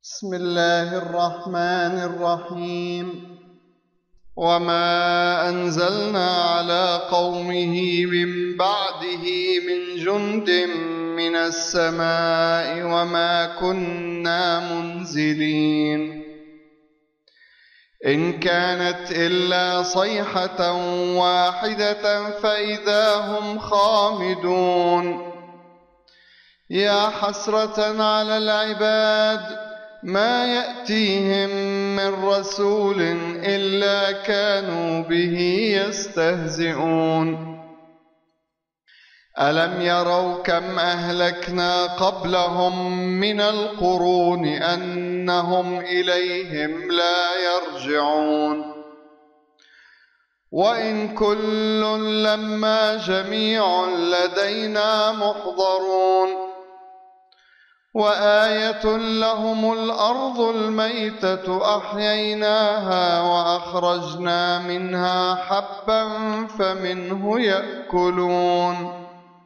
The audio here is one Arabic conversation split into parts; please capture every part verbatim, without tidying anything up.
بسم الله الرحمن الرحيم. وما أنزلنا على قومه من بعده من جند من السماء وما كنا منزلين إن كانت إلا صيحة واحدة فإذا هم خامدون. يا حسرة على العباد ما يأتيهم من رسول إلا كانوا به يستهزئون. ألم يروا كم أهلكنا قبلهم من القرون أنهم إليهم لا يرجعون. وإن كل لما جميع لدينا محضرون. وآية لهم الأرض الميتة أحييناها وأخرجنا منها حبا فمنه يأكلون.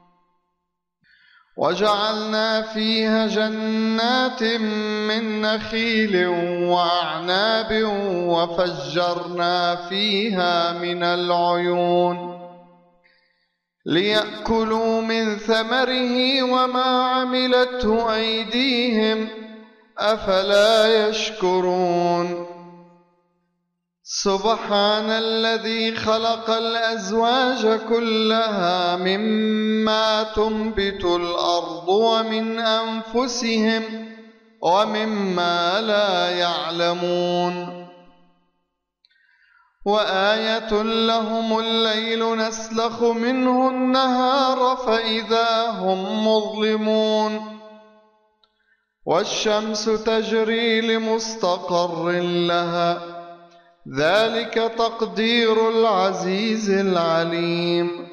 وجعلنا فيها جنات من نخيل وأعناب وفجرنا فيها من العيون ليأكلوا من ثمره وما عملته أيديهم أفلا يشكرون. سبحان الذي خلق الأزواج كلها مما تنبت الأرض ومن أنفسهم ومما لا يعلمون. وآية لهم الليل نسلخ منه النهار فإذا هم مظلمون. والشمس تجري لمستقر لها ذلك تقدير العزيز العليم.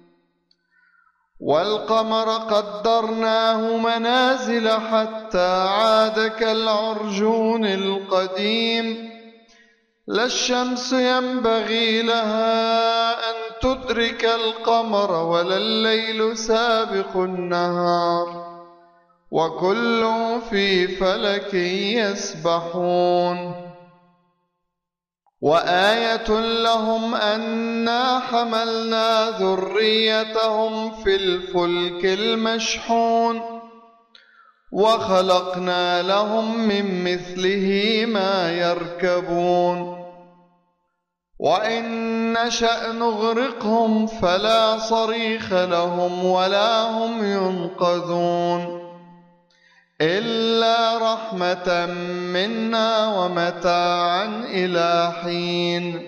والقمر قدرناه منازل حتى عاد كالعرجون القديم. لا الشمس ينبغي لها أن تدرك القمر ولا الليل سابق النهار وكل في فلك يسبحون. وآية لهم أنا حملنا ذريتهم في الفلك المشحون وخلقنا لهم من مثله ما يركبون. وإن نشأ نغرقهم فلا صريخ لهم ولا هم ينقذون إلا رحمة منا ومتاعا إلى حين.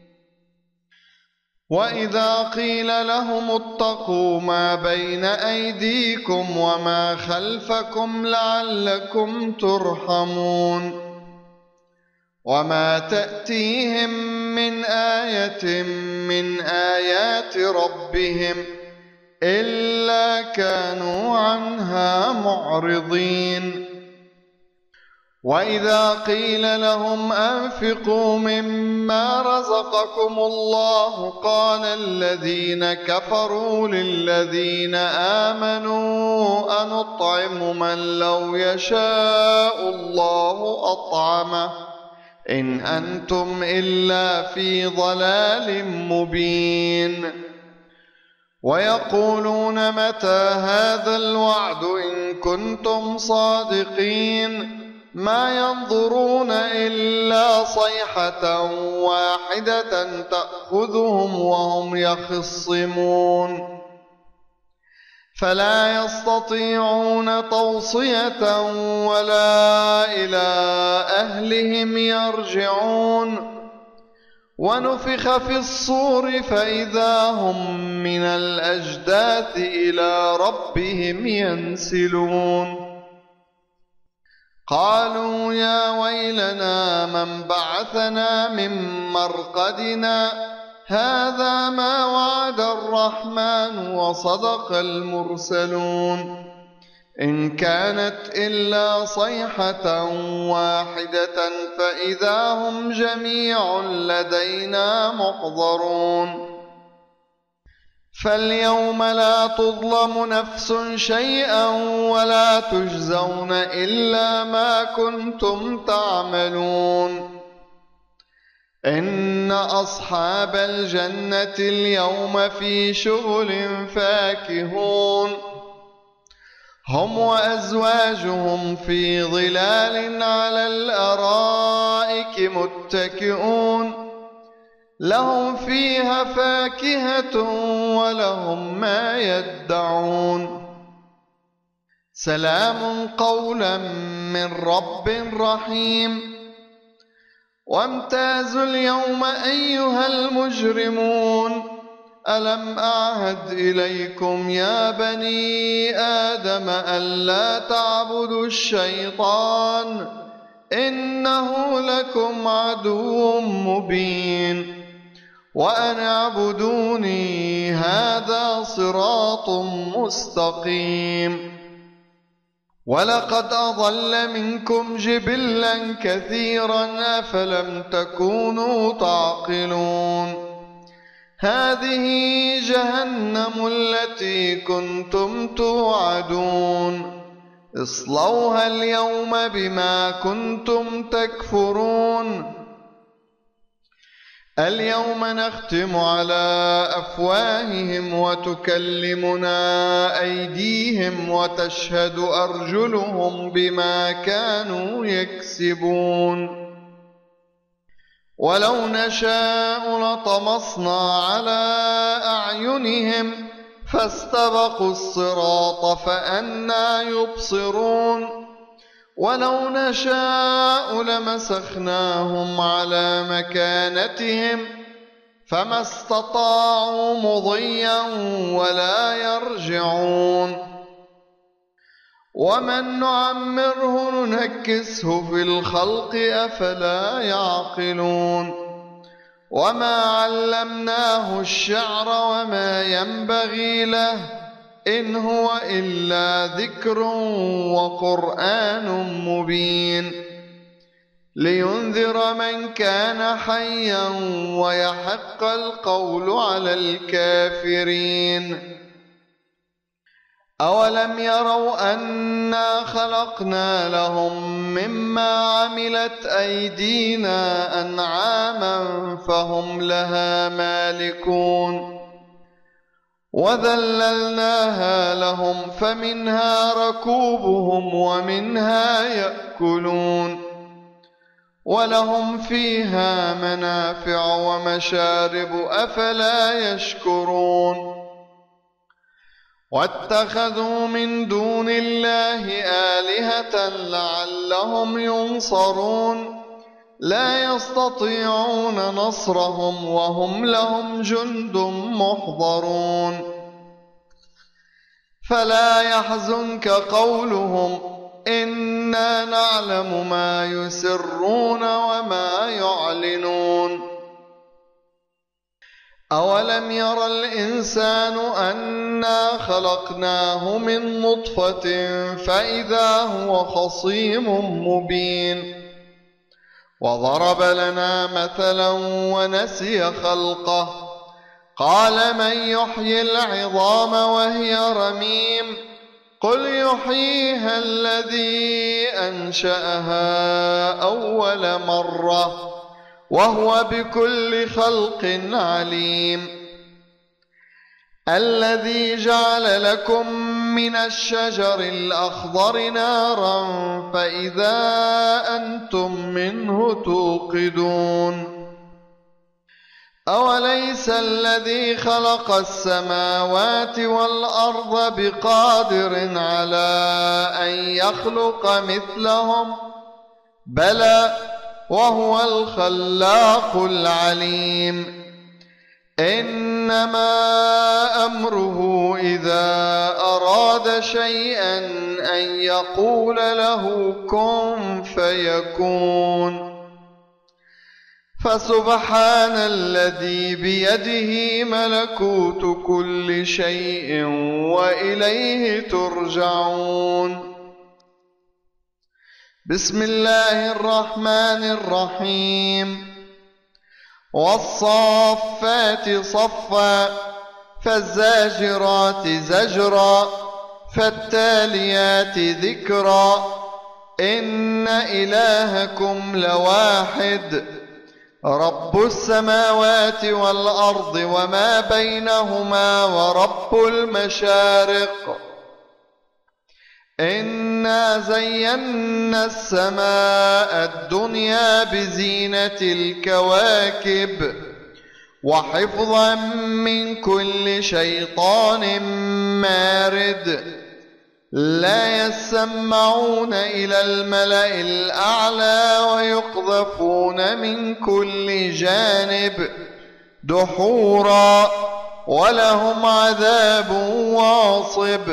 وإذا قيل لهم اتقوا ما بين أيديكم وما خلفكم لعلكم ترحمون. وما تأتيهم من آية من آيات ربهم إلا كانوا عنها معرضين. وإذا قيل لهم أنفقوا مما رزقكم الله قال الذين كفروا للذين آمنوا أنطعم من لو يشاء الله أطعمه إن أنتم إلا في ضلال مبين. ويقولون متى هذا الوعد إن كنتم صادقين ما ينظرون إلا صيحة واحدة تأخذهم وهم يخصمون فلا يستطيعون توصية ولا إلى أهلهم يرجعون. ونفخ في الصور فإذا هم من الأجداث إلى ربهم ينسلون. قالوا يا ويلنا من بعثنا من مرقدنا هذا ما وعد الرحمن وصدق المرسلون إن كانت إلا صيحة واحدة فإذا هم جميع لدينا محضرون. فاليوم لا تظلم نفس شيئا ولا تجزون إلا ما كنتم تعملون. إن أصحاب الجنة اليوم في شغل فاكهون، هم وأزواجهم في ظلال على الأرائك متكئون، لهم فيها فاكهة ولهم ما يدعون. سلام قولا من رب رحيم. وامتازوا اليوم أيها المجرمون، ألم أعهد إليكم يا بني آدم ألا تعبدوا الشيطان إنه لكم عدو مبين، وأن اعبدوني هذا صراط مستقيم. ولقد أضل منكم جبلا كثيرا أفلم تكونوا تعقلون. هذه جهنم التي كنتم توعدون، اصلوها اليوم بما كنتم تكفرون. اليوم نختم على أفواههم وتكلمنا أيديهم وتشهد أرجلهم بما كانوا يكسبون. ولو نشاء لطمسنا على أعينهم فاستبقوا الصراط فأنى يبصرون. ولو نشاء لمسخناهم على مكانتهم فما استطاعوا مضيا ولا يرجعون. ومن نعمره ننكسه في الخلق أفلا يعقلون. وما علمناه الشعر وما ينبغي له إن هو إلا ذكر وقرآن مبين، لينذر من كان حيا ويحق القول على الكافرين. أولم يروا أنا خلقنا لهم مما عملت أيدينا أنعاما فهم لها مالكون، وذللناها لهم فمنها ركوبهم ومنها يأكلون، ولهم فيها منافع ومشارب أفلا يشكرون. واتخذوا من دون الله آلهة لعلهم ينصرون، لا يستطيعون نصرهم وهم لهم جند محضرون. فلا يحزنك قولهم إنا نعلم ما يسرون وما يعلنون. أولم ير الإنسان أنا خلقناه من نطفة فإذا هو خصيم مبين. وضرب لنا مثلا ونسي خلقه قال من يحيي العظام وهي رميم قل يحييها الذي أنشأها أول مرة وهو بكل خلق عليم. الذي جعل لكم من الشجر الأخضر نارا فإذا أنتم منه توقدون. أوليس الذي خلق السماوات والأرض بقادر على أن يخلق مثلهم بلى وهو الخلاق العليم. إنما أمره إذا أراد شيئا أن يقول له كن فيكون. فسبحان الذي بيده ملكوت كل شيء وإليه ترجعون. بسم الله الرحمن الرحيم. والصافات صفا فالزاجرات زجرا فالتاليات ذكرا إن إلهكم لواحد رب السماوات والأرض وما بينهما ورب المشارق إنا زينا السماء الدنيا بزينة الكواكب وحفظا من كل شيطان مارد لا يسمعون إلى الملأ الأعلى ويقذفون من كل جانب دحورا ولهم عذاب واصب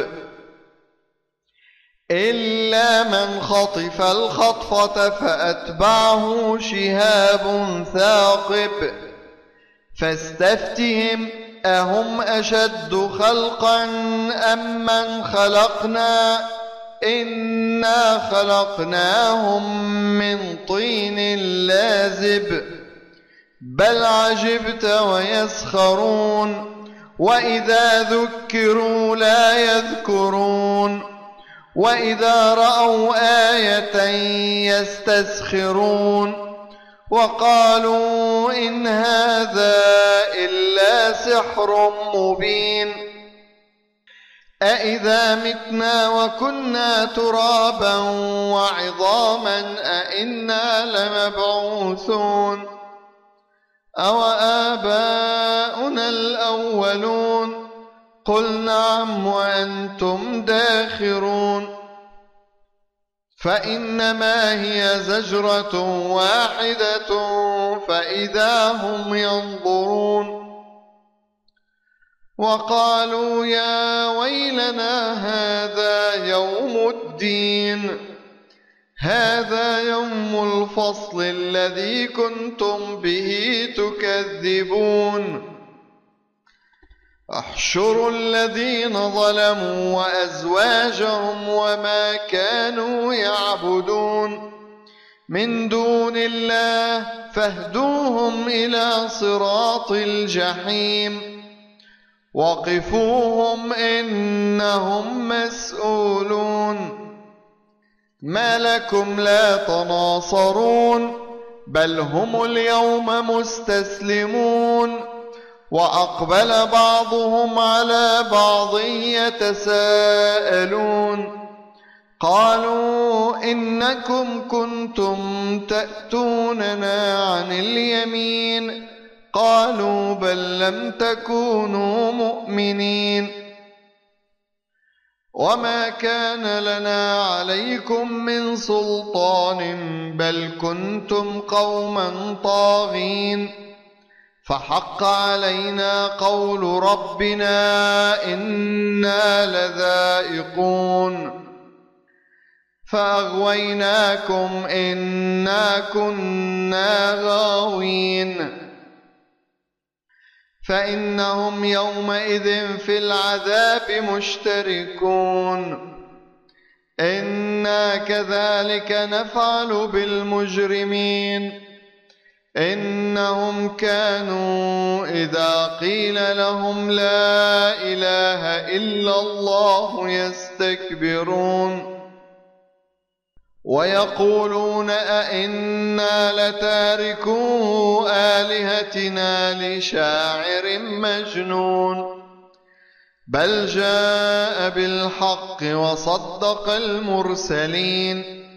إلا من خطف الخطفة فأتبعه شهاب ثاقب فاستفتهم أهم أشد خلقا أم من خلقنا إنا خلقناهم من طين لازب بل عجبت ويسخرون وإذا ذكروا لا يذكرون وإذا رأوا آية يستسخرون وقالوا إن هذا إلا سحر مبين أإذا متنا وكنا ترابا وعظاما أإنا لمبعوثون أو آباؤنا الأولون قل نعم وأنتم داخرون فإنما هي زجرة واحدة فإذا هم ينظرون وقالوا يا ويلنا هذا يوم الدين هذا يوم الفصل الذي كنتم به تكذبون احشروا الذين ظلموا وأزواجهم وما كانوا يعبدون من دون الله فاهدوهم إلى صراط الجحيم وقفوهم إنهم مسؤولون ما لكم لا تناصرون بل هم اليوم مستسلمون وأقبل بعضهم على بعض يتساءلون قالوا إنكم كنتم تأتوننا عن اليمين قالوا بل لم تكونوا مؤمنين وما كان لنا عليكم من سلطان بل كنتم قوما طاغين فحق علينا قول ربنا إنا لذائقون فأغويناكم إنا كنا غاوين فإنهم يومئذ في العذاب مشتركون إنا كذلك نفعل بالمجرمين إنهم كانوا إذا قيل لهم لا إله إلا الله يستكبرون ويقولون أئنا لتاركو آلهتنا لشاعر مجنون بل جاء بالحق وصدق المرسلين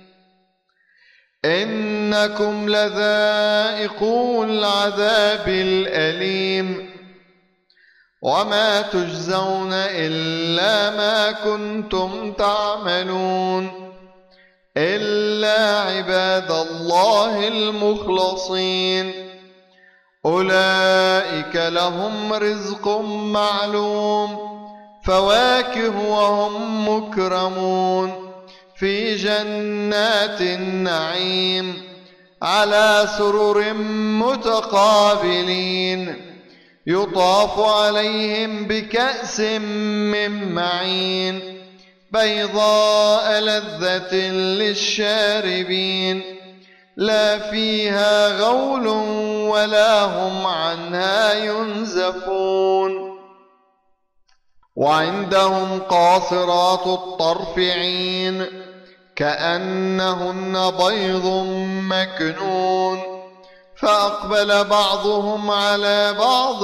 إنكم لذائقو العذاب الأليم وما تجزون إلا ما كنتم تعملون إلا عباد الله المخلصين أولئك لهم رزق معلوم فواكه وهم مكرمون في جنات النعيم على سرر متقابلين يطاف عليهم بكأس من معين بيضاء لذة للشاربين لا فيها غول ولا هم عنها ينزفون وعندهم قاصرات الطرف عين كأنهن بيض مكنون فأقبل بعضهم على بعض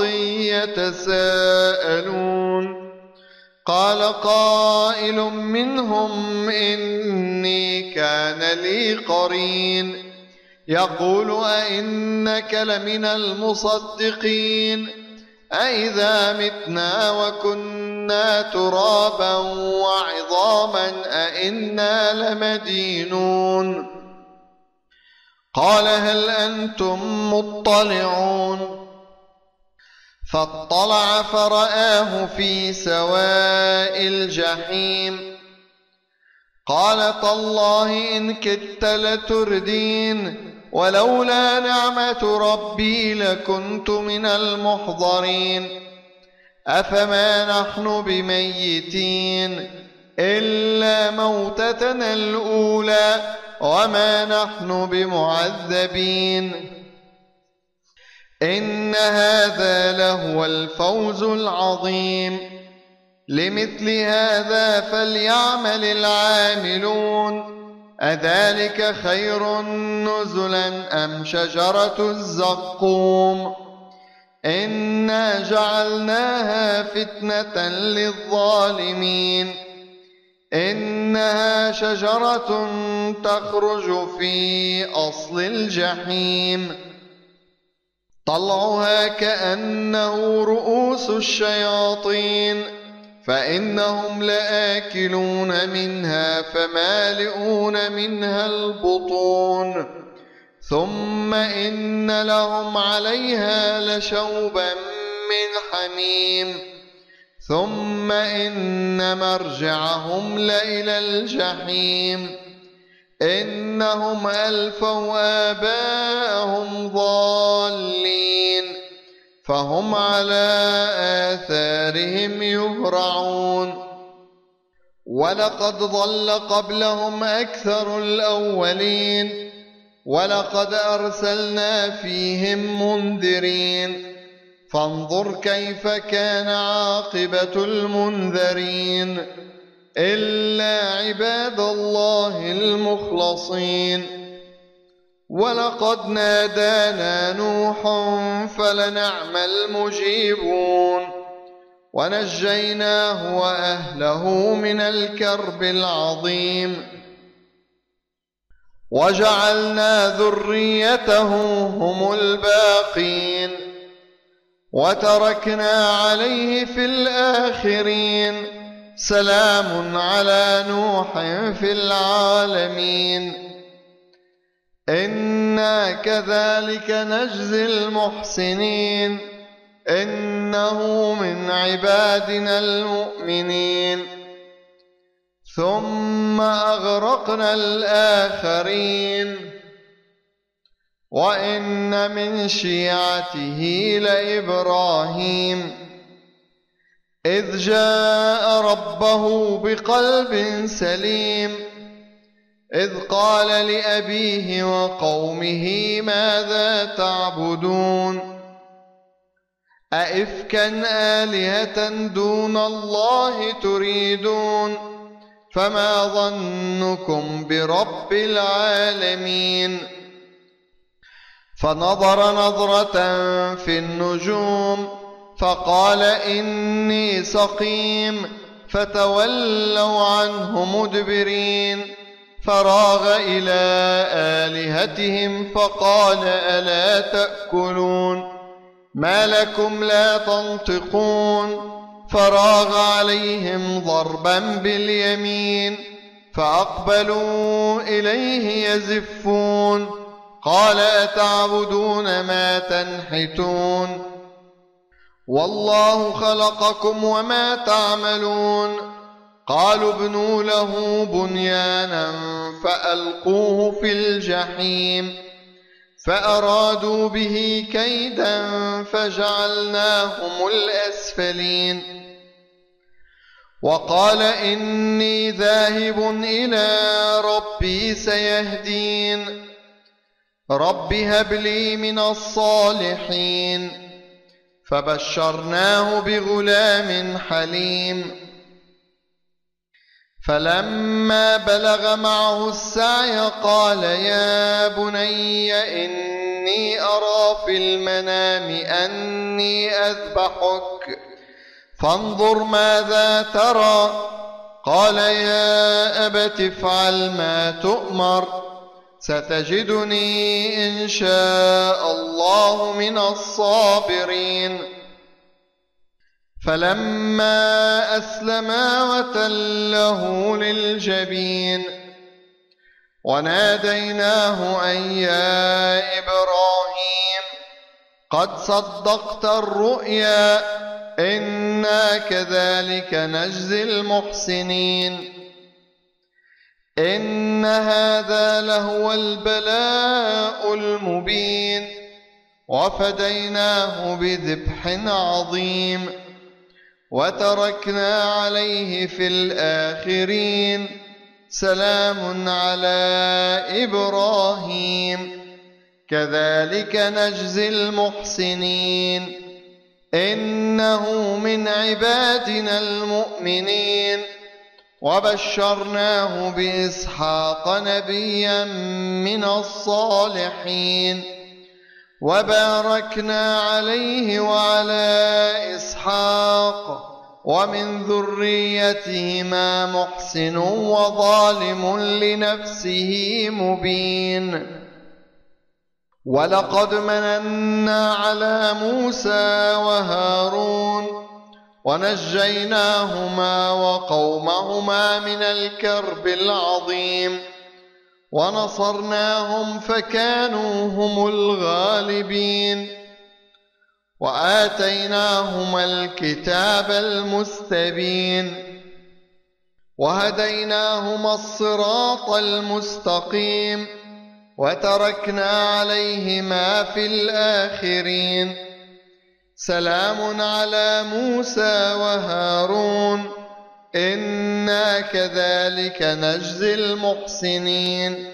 يتساءلون قال قائل منهم إني كان لي قرين يقول أئنك لمن المصدقين أئذا متنا وكنا ترابا وعظاما أئنا لمدينون قال هل أنتم مطلعون فاطلع فرآه في سواء الجحيم قال تالله إن كدت لتردين ولولا نعمة ربي لكنت من المحضرين أفما نحن بميتين إلا موتتنا الأولى وما نحن بمعذبين إن هذا لهو الفوز العظيم لمثل هذا فليعمل العاملون أذلك خير نزلا أم شجرة الزقوم إنا جعلناها فتنة للظالمين إنها شجرة تخرج في أصل الجحيم طلعها كأنه رؤوس الشياطين فإنهم لآكلون منها فمالئون منها البطون ثم إن لهم عليها لشوبا من حميم ثم إن مرجعهم لإلى الجحيم إنهم ألفوا آباءهم ضالين فهم على آثارهم يهرعون ولقد ضل قبلهم أكثر الأولين ولقد أرسلنا فيهم منذرين فانظر كيف كان عاقبة المنذرين إلا عباد الله المخلصين ولقد نادانا نوح فلنعم المجيبون ونجيناه وأهله من الكرب العظيم وجعلنا ذريته هم الباقين وتركنا عليه في الآخرين سلام على نوح في العالمين إنا كذلك نجزي المحسنين إنه من عبادنا المؤمنين ثم أغرقنا الآخرين وإن من شيعته لإبراهيم إذ جاء ربه بقلب سليم إذ قال لأبيه وقومه ماذا تعبدون أئفكا آلهة دون الله تريدون فما ظنكم برب العالمين فنظر نظرة في النجوم فقال إني سقيم فتولوا عنه مدبرين فراغ إلى آلهتهم فقال ألا تأكلون ما لكم لا تنطقون فراغ عليهم ضربا باليمين فأقبلوا إليه يزفون قال أتعبدون ما تنحتون والله خلقكم وما تعملون قالوا ابنوا له بنيانا فألقوه في الجحيم فأرادوا به كيدا فجعلناهم الأسفلين وقال إني ذاهب إلى ربي سيهدين رب هب لي من الصالحين فبشرناه بغلام حليم. فلما بلغ معه السعي قال يا بني إني أرى في المنام أني أذبحك فانظر ماذا ترى. قال يا أبت افعل ما تؤمر ستجدني إن شاء الله من الصابرين. فلما أسلما وتله للجبين وناديناه أن يا إبراهيم قد صدقت الرؤيا إنا كذلك نجزي المحسنين. إن هذا لهو البلاء المبين وفديناه بذبح عظيم وتركنا عليه في الآخرين سلام على إبراهيم كذلك نجزي المحسنين إنه من عبادنا المؤمنين. وبشرناه بإسحاق نبيا من الصالحين وباركنا عليه وعلى إسحاق ومن ذريتهما محسن وظالم لنفسه مبين. ولقد مننا على موسى وهارون ونجيناهما وقومهما من الكرب العظيم ونصرناهم فكانوا هم الغالبين. وآتيناهما الكتاب المستبين وهديناهما الصراط المستقيم وتركنا عليهما في الآخرين سلام على موسى وهارون إنا كذلك نجزي المحسنين.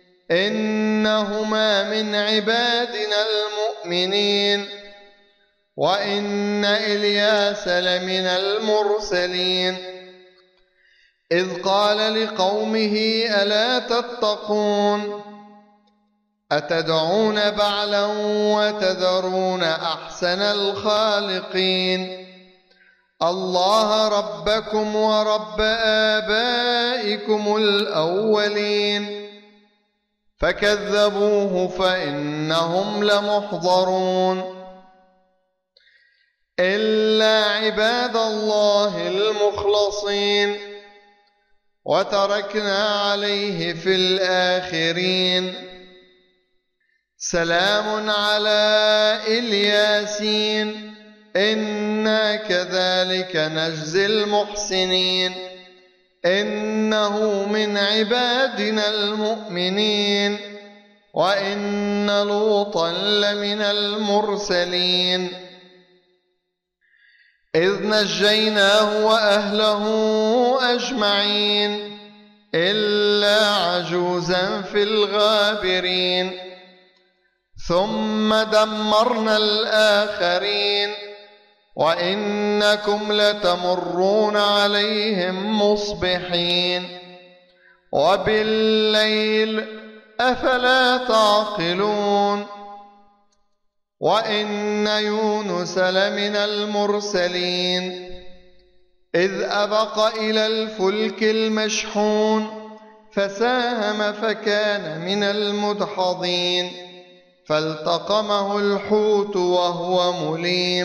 إنهما من عبادنا المؤمنين وإن إلياس لمن المرسلين إذ قال لقومه ألا تتقون أتدعون بعلا وتذرون أحسن الخالقين الله ربكم ورب آبائكم الأولين. فكذبوه فإنهم لمحضرون إلا عباد الله المخلصين وتركنا عليه في الآخرين سلام على الياسين إنا كذلك نجزي المحسنين إنه من عبادنا المؤمنين وإن لوطا لمن المرسلين إذ نجيناه وأهله أجمعين إلا عجوزا في الغابرين ثم دمرنا الآخرين وإنكم لتمرون عليهم مصبحين وبالليل أفلا تعقلون وإن يونس لمن المرسلين إذ أبق إلى الفلك المشحون فساهم فكان من المدحضين فالتقمه الحوت وهو مليم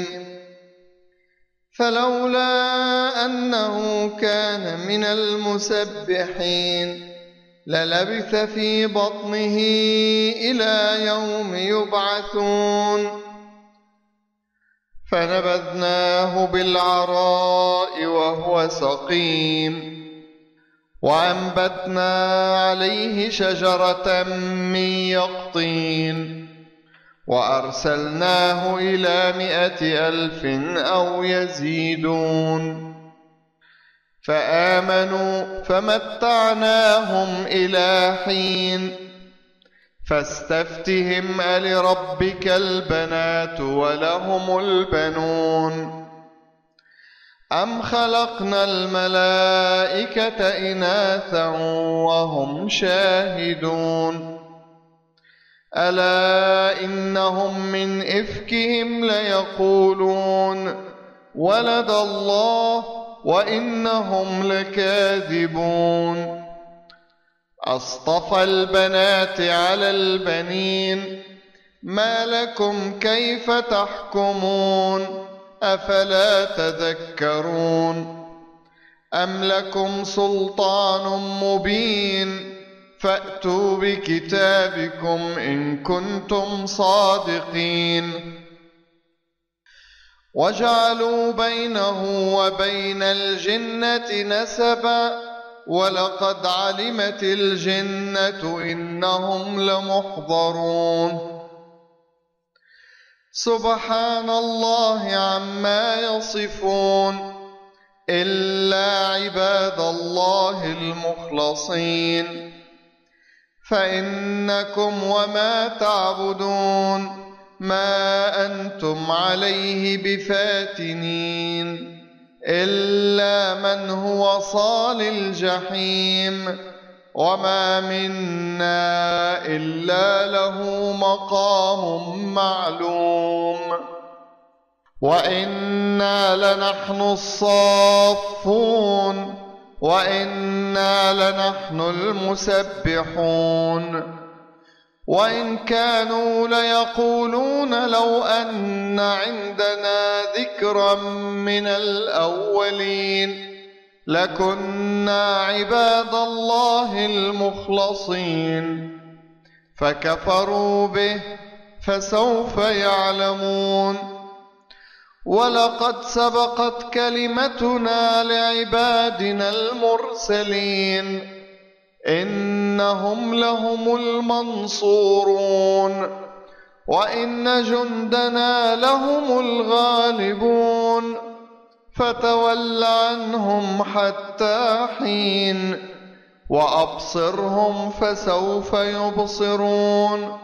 فلولا أنه كان من المسبحين للبث في بطنه إلى يوم يبعثون فنبذناه بالعراء وهو سقيم وأنبتنا عليه شجرة من يقطين وأرسلناه إلى مائة ألف أو يزيدون فآمنوا فمتعناهم إلى حين فاستفتهم ألربك البنات ولهم البنون أم خلقنا الملائكة إناثا وهم شاهدون ألا إنهم من إفكهم ليقولون ولد الله وإنهم لكاذبون أصطفى البنات على البنين ما لكم كيف تحكمون أفلا تذكرون أم لكم سلطان مبين فأتوا بكتابكم إن كنتم صادقين وجعلوا بينه وبين الجنة نسبا ولقد علمت الجنة إنهم لمحضرون سبحان الله عما يصفون إلا عباد الله المخلصين فإنكم وما تعبدون ما أنتم عليه بفاتنين إلا من هو صال الجحيم وما منا إلا له مقام معلوم وإنا لنحن الصافون وإنا لنحن المسبحون وإن كانوا ليقولون لو أن عندنا ذكرا من الأولين لكنا عباد الله المخلصين فكفروا به فسوف يعلمون ولقد سبقت كلمتنا لعبادنا المرسلين إنهم لهم المنصورون وإن جندنا لهم الغالبون فتول عنهم حتى حين وأبصرهم فسوف يبصرون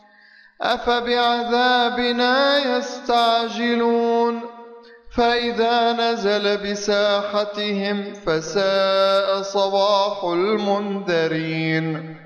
أفبعذابنا يستعجلون فإذا نزل بساحتهم فساء صباح المنذرين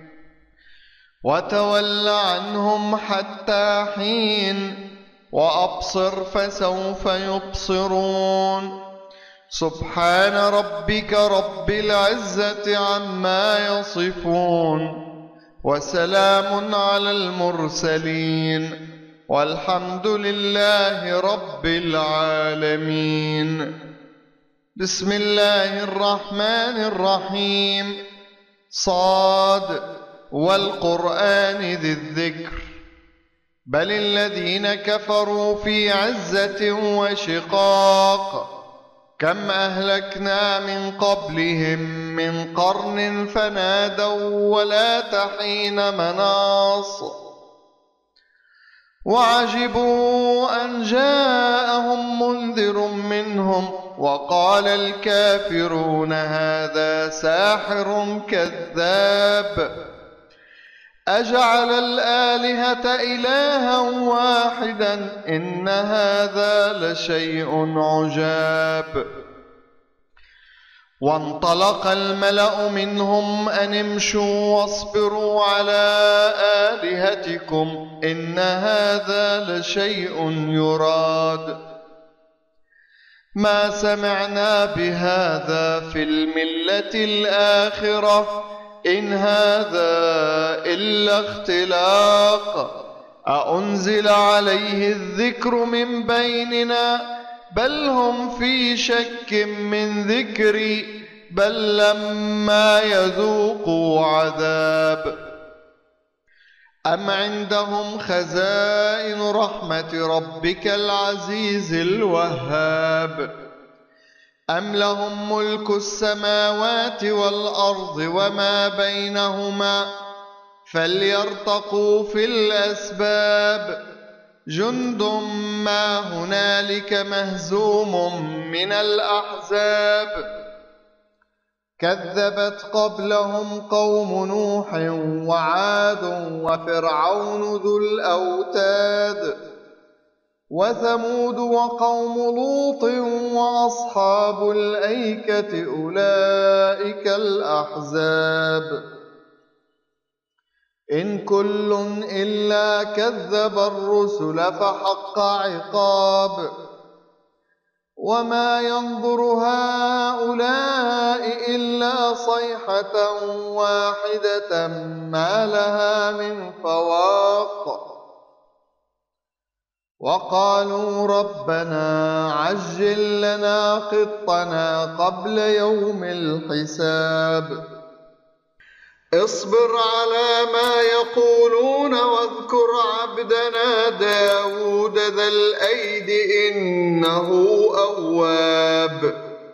وتول عنهم حتى حين وأبصر فسوف يبصرون سبحان ربك رب العزة عما يصفون وسلام على المرسلين والحمد لله رب العالمين. بسم الله الرحمن الرحيم. صاد والقرآن ذي الذكر. بل الذين كفروا في عزة وشقاق كم أهلكنا من قبلهم من قرن فنادوا ولا تحين مناص وعجبوا أن جاءهم منذر منهم وقال الكافرون هذا ساحر كذاب أجعل الآلهة إلها واحدا إن هذا لشيء عجاب. وانطلق الملأ منهم أن امشوا واصبروا على آلهتكم إن هذا لشيء يراد ما سمعنا بهذا في الملة الآخرة إن هذا إلا اختلاق أأنزل عليه الذكر من بيننا بل هم في شك من ذكري بل لما يذوقوا عذاب أم عندهم خزائن رحمة ربك العزيز الوهاب أم لهم ملك السماوات والأرض وما بينهما فليرتقوا في الأسباب جند ما هنالك مهزوم من الأحزاب كذبت قبلهم قوم نوح وعاد وفرعون ذو الأوتاد وثمود وقوم لوط وأصحاب الأيكة أولئك الأحزاب إن كل إلا كذب الرسل فحق عقاب وما ينظر هؤلاء إلا صيحة واحدة ما لها من فواق وقالوا ربنا عجل لنا قطنا قبل يوم الحساب اصبر على ما يقولون واذكر عبدنا داود ذا الأيد إنه أواب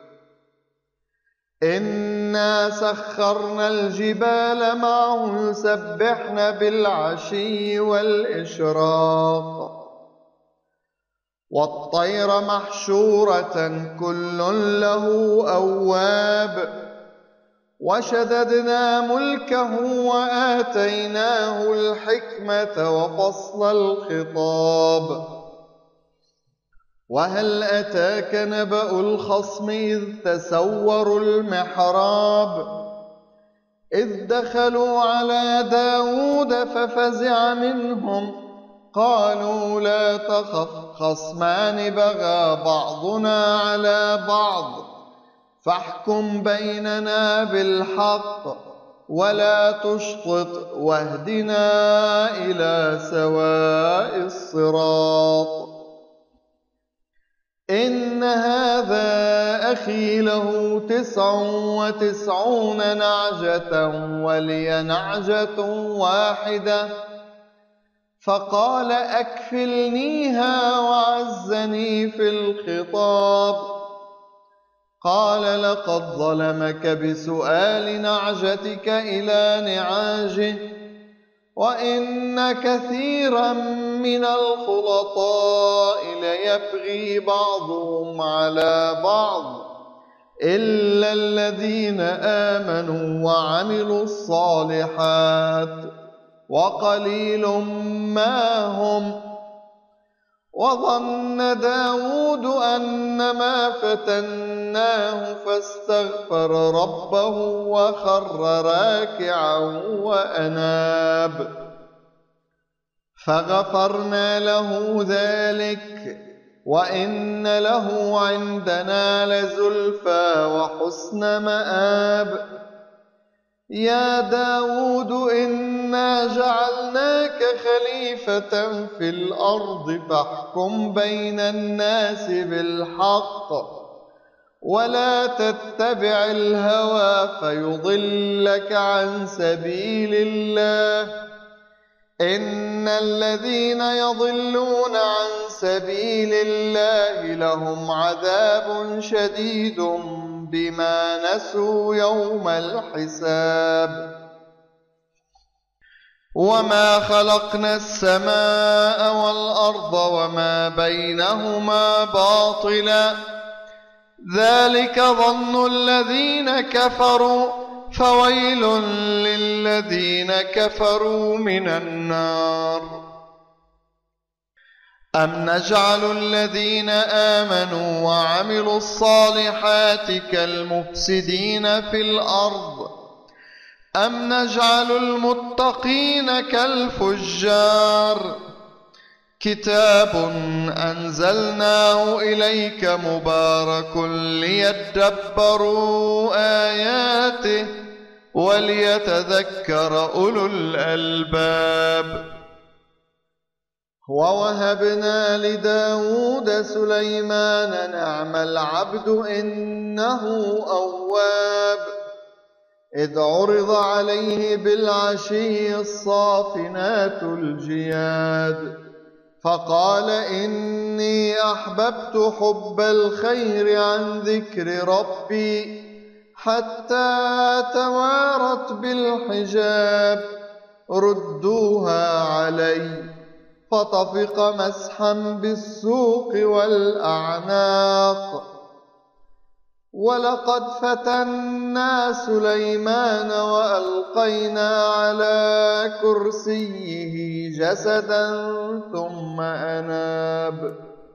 إنا سخرنا الجبال معه يسبحن بالعشي والإشراق والطير محشورة كل له أواب وشددنا ملكه وآتيناه الحكمة وفصل الخطاب وهل أتاك نبأ الخصم إذ تسوروا المحراب إذ دخلوا على داود ففزع منهم قالوا لا تخف خصمان بغى بعضنا على بعض فاحكم بيننا بالحق ولا تشطط واهدنا إلى سواء الصراط إن هذا أخي له تسع وتسعون نعجة ولي نعجة واحدة فقال أكفلنيها وعزني في الخطاب قال لقد ظلمك بسؤال نعجتك إلى نعاجه وإن كثيرا من الخلطاء ليبغي بعضهم على بعض إلا الذين آمنوا وعملوا الصالحات وقليل ما هم وظن داود أنما فتناه فاستغفر ربه وخر راكعا وأناب فغفرنا له ذلك وإن له عندنا لزلفى وحسن مآب يا داود إنا جعلناك خليفة في الأرض فاحكم بين الناس بالحق ولا تتبع الهوى فيضلك عن سبيل الله إن الذين يضلون عن سبيل الله لهم عذاب شديد بما نسوا يوم الحساب وما خلقنا السماء والأرض وما بينهما باطلا ذلك ظن الذين كفروا فويل للذين كفروا من النار أم نجعل الذين آمنوا وعملوا الصالحات كالمفسدين في الأرض أم نجعل المتقين كالفجار كتاب أنزلناه إليك مبارك ليدبروا آياته وليتذكر أولو الألباب ووهبنا لداود سليمان نعم العبد إنه أواب إذ عرض عليه بالعشي الصافنات الجياد فقال إني أحببت حب الخير عن ذكر ربي حتى توارت بالحجاب ردوها علي فطفق مسحا بالسوق والأعناق ولقد فتنا سليمان وألقينا على كرسيه جسدا ثم أناب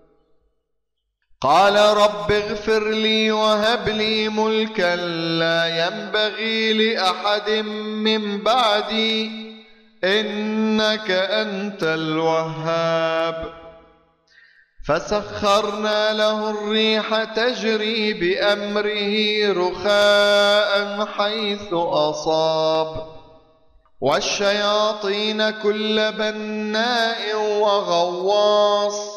قال رب اغفر لي وهب لي ملكا لا ينبغي لأحد من بعدي إنك أنت الوهاب فسخرنا له الريح تجري بأمره رخاء حيث أصاب والشياطين كل بناء وغواص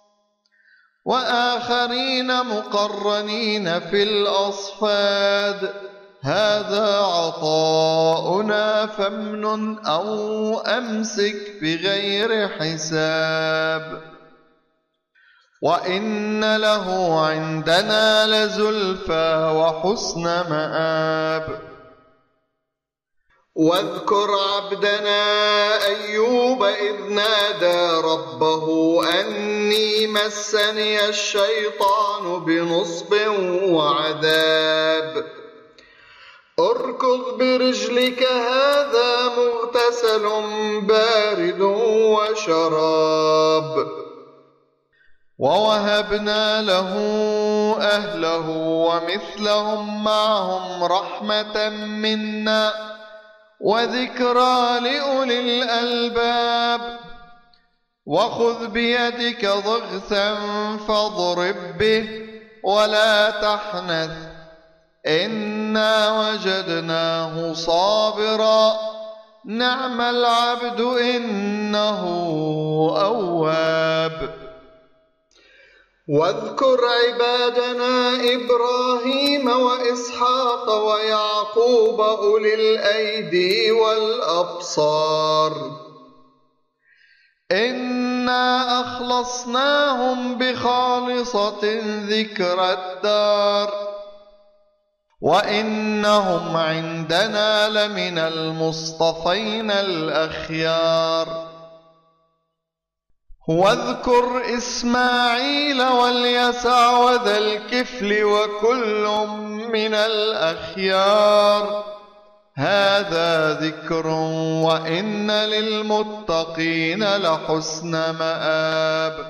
وآخرين مقرنين في الأصفاد هذا عطاؤنا فامنن أو أمسك بغير حساب وإن له عندنا لزلفى وحسن مآب واذكر عبدنا أيوب إذ نادى ربه أني مسني الشيطان بنصب وعذاب اركض برجلك هذا مغتسل بارد وشراب ووهبنا له أهله ومثلهم معهم رحمة منا وذكرى لأولي الألباب وخذ بيدك ضغثا فاضرب به ولا تحنث إنا وجدناه صابرا نعم العبد إنه أواب واذكر عبادنا إبراهيم وإسحاق ويعقوب أولي الأيدي والأبصار إنا أخلصناهم بخالصة ذكر الدار وإنهم عندنا لمن المصطفين الأخيار واذكر إسماعيل واليسع وذا الكفل وكل من الأخيار هذا ذكر وإن للمتقين لحسن مآب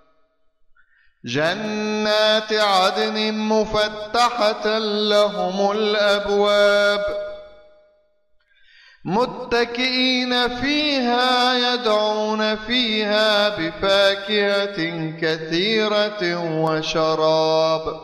جنات عدن مفتحة لهم الأبواب متكئين فيها يدعون فيها بفاكهة كثيرة وشراب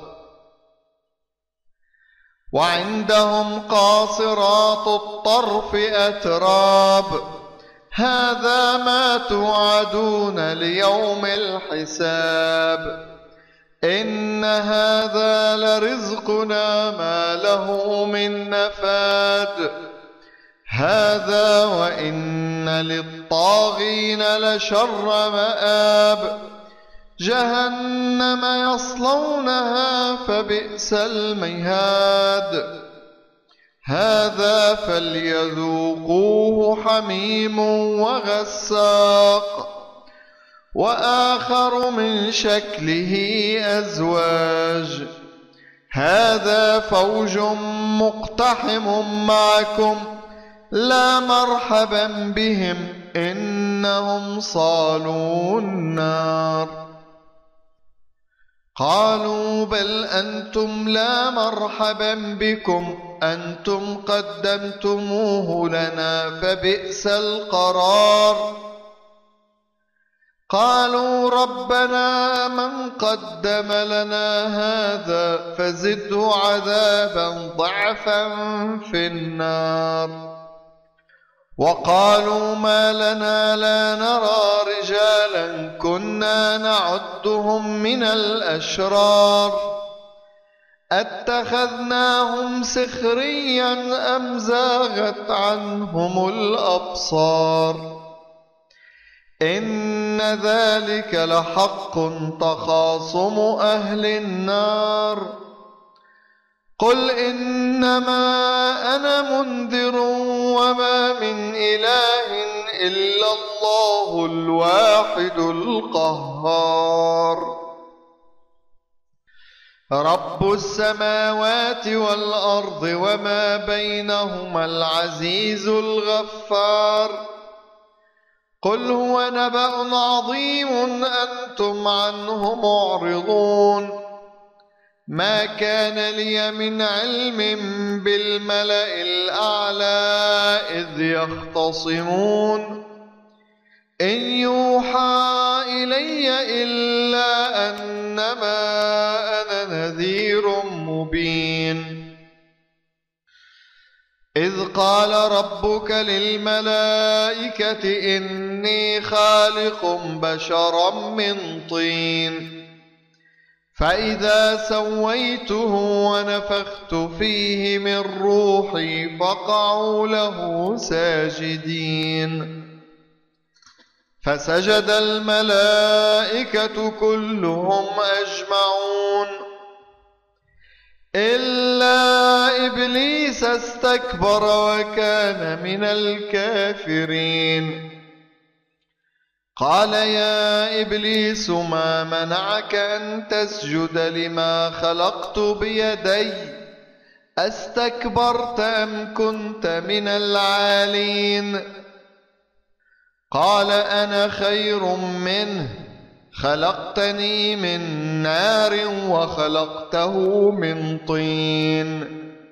وعندهم قاصرات الطرف أتراب هذا ما توعدون ليوم الحساب إن هذا لرزقنا ما له من نفاد هذا وإن للطاغين لشر مآب جهنم يصلونها فبئس المهاد هذا فليذوقوه حميم وغساق وآخر من شكله أزواج هذا فوج مقتحم معكم لا مرحبا بهم إنهم صالوا النار قالوا بل أنتم لا مرحبا بكم أنتم قدمتموه لنا فبئس القرار قالوا ربنا من قدم لنا هذا فزده عذابا ضعفا في النار وقالوا ما لنا لا نرى رجالا كنا نعدهم من الأشرار أتخذناهم سخريا أم زاغت عنهم الأبصار إن ذلك لحق تخاصم أهل النار قل إنما أنا منذر وما من إله إلا الله الواحد القهار رب السماوات والأرض وما بينهما العزيز الغفار قل هو نبأ عظيم أنتم عنه معرضون ما كان لي من علم بالملأ الأعلى إذ يختصمون إن يوحى إلي إلا أنما أنا نذير مبين إذ قال ربك للملائكة إني خالق بشرا من طين فإذا سويته ونفخت فيه من روحي فقعوا له ساجدين فسجد الملائكة كلهم أجمعون إلا إبليس استكبر وكان من الكافرين قال يا إبليس ما منعك أن تسجد لما خلقت بيدي أستكبرت أم كنت من العالين قال أنا خير منه خلقتني من نار وخلقته من طين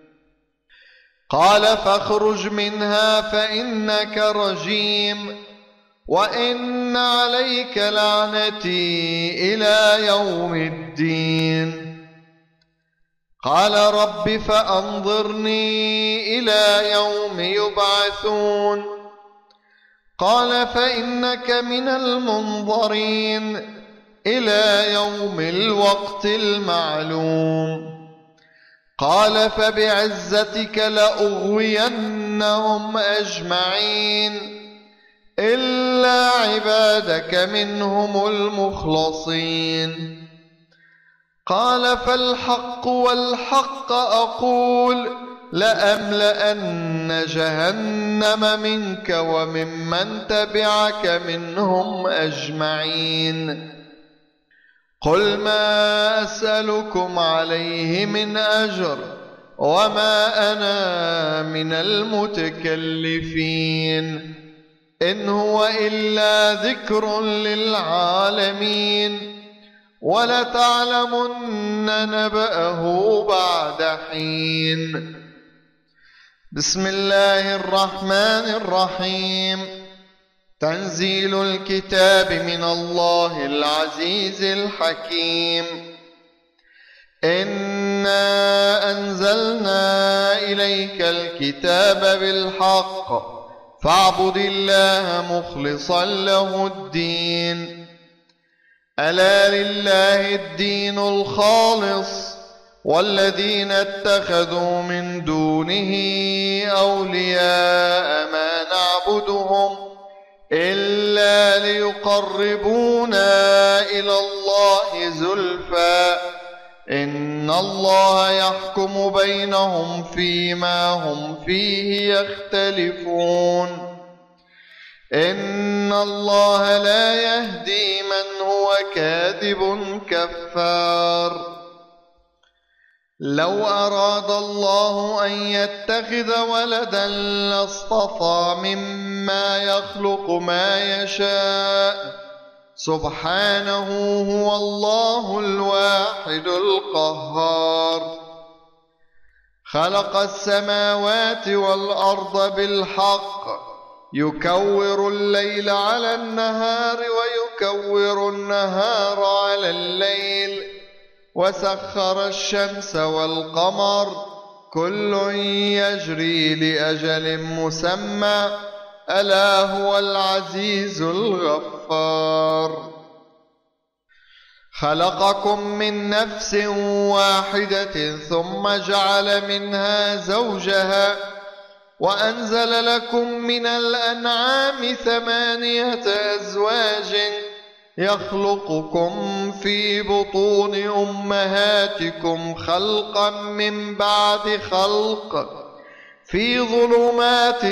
قال فاخرج منها فإنك رجيم وإن عليك لعنتي إلى يوم الدين قال رب فأنظرني إلى يوم يبعثون قال فإنك من المنظرين إلى يوم الوقت المعلوم قال فبعزتك لأغوينهم أجمعين إلا عبادك منهم المخلصين قال فالحق والحق أقول لأملأن جهنم منك وممن تبعك منهم أجمعين قل ما أسألكم عليه من أجر وما أنا من المتكلفين إن هو إلا ذكر للعالمين ولتعلمن نبأه بعد حين بسم الله الرحمن الرحيم تنزيل الكتاب من الله العزيز الحكيم إنا أنزلنا إليك الكتاب بالحق فاعبد الله مخلصا له الدين ألا لله الدين الخالص والذين اتخذوا من دونه أولياء ما نعبدهم إلا ليقربونا إلى الله زلفى إن الله يحكم بينهم فيما هم فيه يختلفون إن الله لا يهدي من هو كاذب كفار لو أراد الله أن يتخذ ولدا لاصطفى مما يخلق ما يشاء سبحانه هو الله الواحد القهار خلق السماوات والأرض بالحق يكور الليل على النهار ويكور النهار على الليل وسخر الشمس والقمر كل يجري لأجل مسمى ألا هو العزيز الغفار خلقكم من نفس واحدة ثم جعل منها زوجها وأنزل لكم من الأنعام ثمانية أزواج يخلقكم في بطون أمهاتكم خلقا من بعد خلق في ظلمات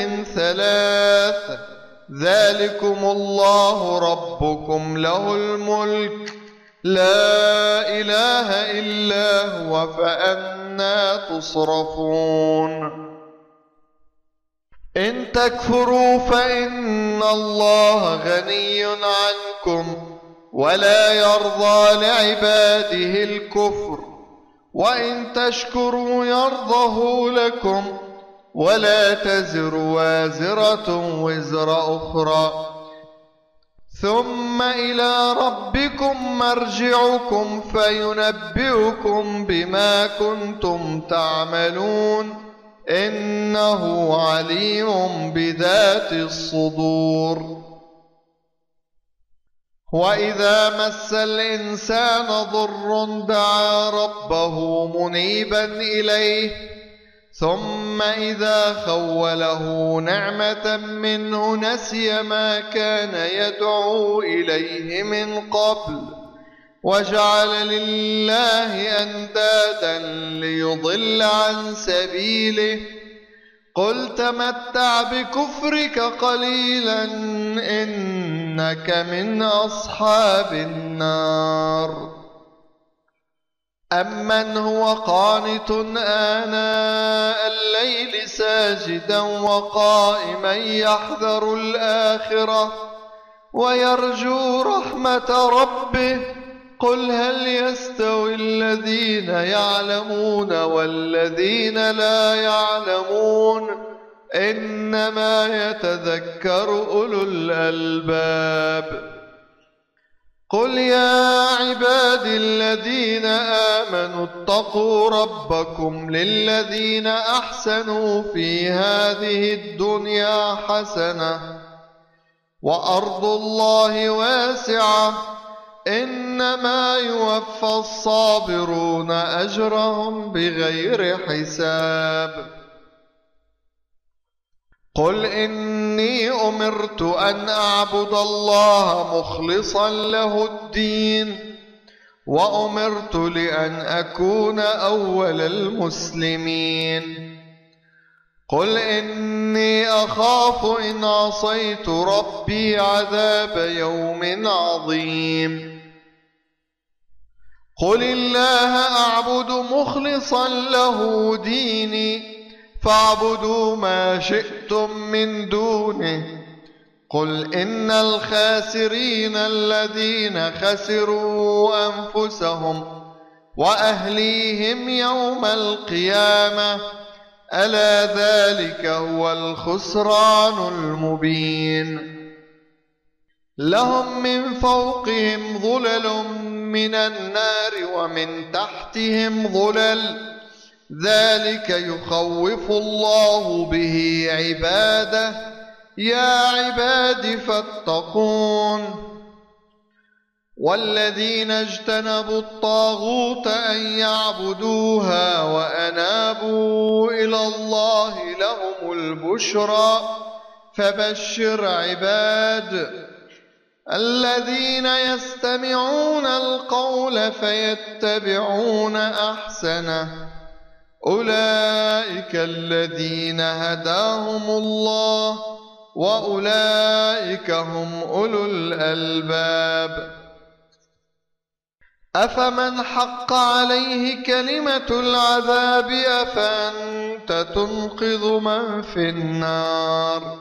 ثلاث ذلكم الله ربكم له الملك لا إله إلا هو فأنى تصرفون إن تكفروا فإن الله غني عنكم ولا يرضى لعباده الكفر وإن تشكروا يرضه لكم ولا تزر وازرة وزر أخرى ثم إلى ربكم مرجعكم فينبئكم بما كنتم تعملون إنه عليم بذات الصدور وإذا مس الإنسان ضر دعا ربه منيبا إليه ثم إذا خوله نعمة منه نسي ما كان يدعو إليه من قبل وجعل لله أندادا ليضل عن سبيله قل تمتع بكفرك قليلا إنك من أصحاب النار أمن هو قانت آناء الليل ساجدا وقائما يحذر الآخرة ويرجو رحمة ربه قل هل يستوي الذين يعلمون والذين لا يعلمون إنما يتذكر أولو الألباب قل يا عبادي الذين آمنوا اتقوا ربكم للذين أحسنوا في هذه الدنيا حسنة وأرض الله واسعة إنما يوفى الصابرون أجرهم بغير حساب قل إني أمرت أن أعبد الله مخلصا له الدين وأمرت لأن أكون أول المسلمين قل إني أخاف إن عصيت ربي عذاب يوم عظيم قل الله أعبد مخلصا له ديني فاعبدوا ما شئتم من دونه قل إن الخاسرين الذين خسروا أنفسهم وأهليهم يوم القيامة ألا ذلك هو الخسران المبين لهم من فوقهم ظلل من النار ومن تحتهم ظلل ذلك يخوف الله به عباده يا عباد فاتقون والذين اجتنبوا الطاغوت أن يعبدوها وأنابوا إلى الله لهم البشرى فبشر عباد الذين يستمعون القول فيتبعون أحسنه أولئك الذين هداهم الله وأولئك هم أولو الألباب أفمن حق عليه كلمة العذاب أفأنت تنقذ من في النار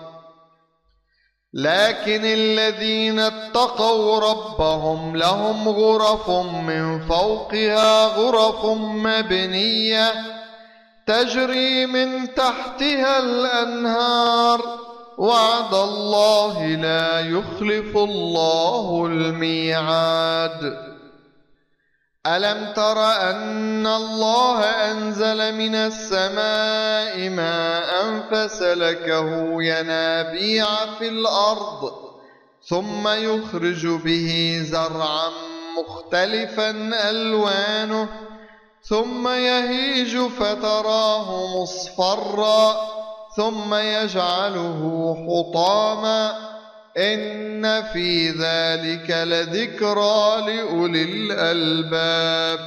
لكن الذين اتقوا ربهم لهم غرف من فوقها غرف مبنية تجري من تحتها الأنهار وعد الله لا يخلف الله الميعاد ألم تر أن الله أنزل من السماء ماء فسلكه ينابيع في الأرض ثم يخرج به زرعا مختلفا ألوانه ثم يهيج فتراه مصفرا ثم يجعله حطاما إن في ذلك لذكرى لأولي الألباب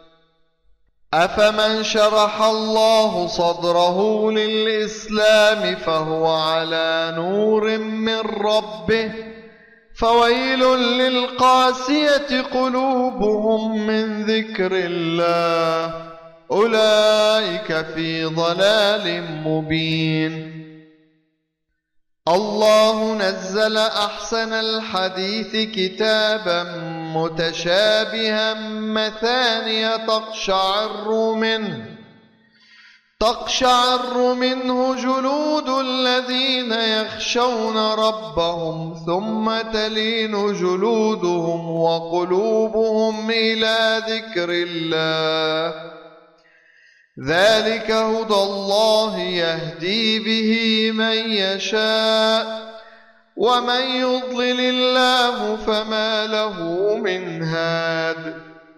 أفمن شرح الله صدره للإسلام فهو على نور من ربه فويل للقاسية قلوبهم من ذكر الله أولئك في ضلال مبين. الله نزل أحسن الحديث كتابا متشابها مثانية تقشعر منه تقشعر منه جلود الذين يخشون ربهم ثم تلين جلودهم وقلوبهم إلى ذكر الله ذلك هدى الله يهدي به من يشاء ومن يضلل الله فما له من هاد.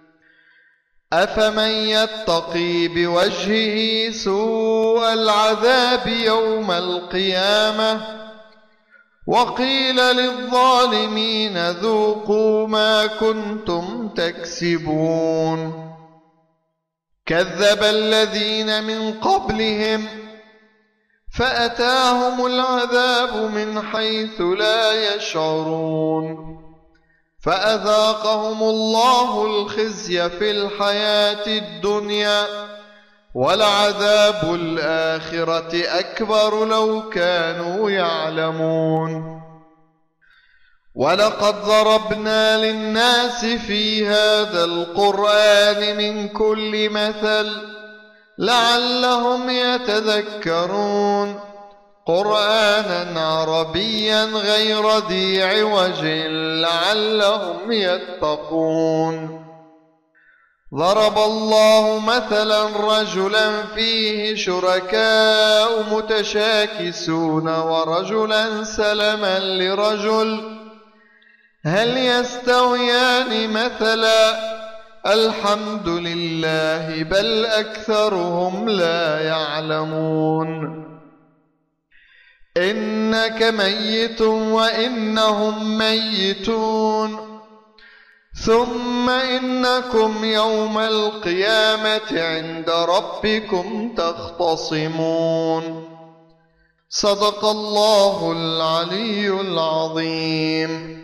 أفمن يتقي بوجهه سوء العذاب يوم القيامة وقيل للظالمين ذوقوا ما كنتم تكسبون. كذب الذين من قبلهم فأتاهم العذاب من حيث لا يشعرون فأذاقهم الله الخزي في الحياة الدنيا ولعذاب الآخرة أكبر لو كانوا يعلمون. ولقد ضربنا للناس في هذا القرآن من كل مثل لعلهم يتذكرون قرآنا عربيا غير ذي عوج لعلهم يتقون. ضرب الله مثلا رجلا فيه شركاء متشاكسون ورجلا سلما لرجل هل يستويان مثلا الحمد لله بل أكثرهم لا يعلمون. إنك ميت وإنهم ميتون ثم إنكم يوم القيامة عند ربكم تختصمون. صدق الله العلي العظيم.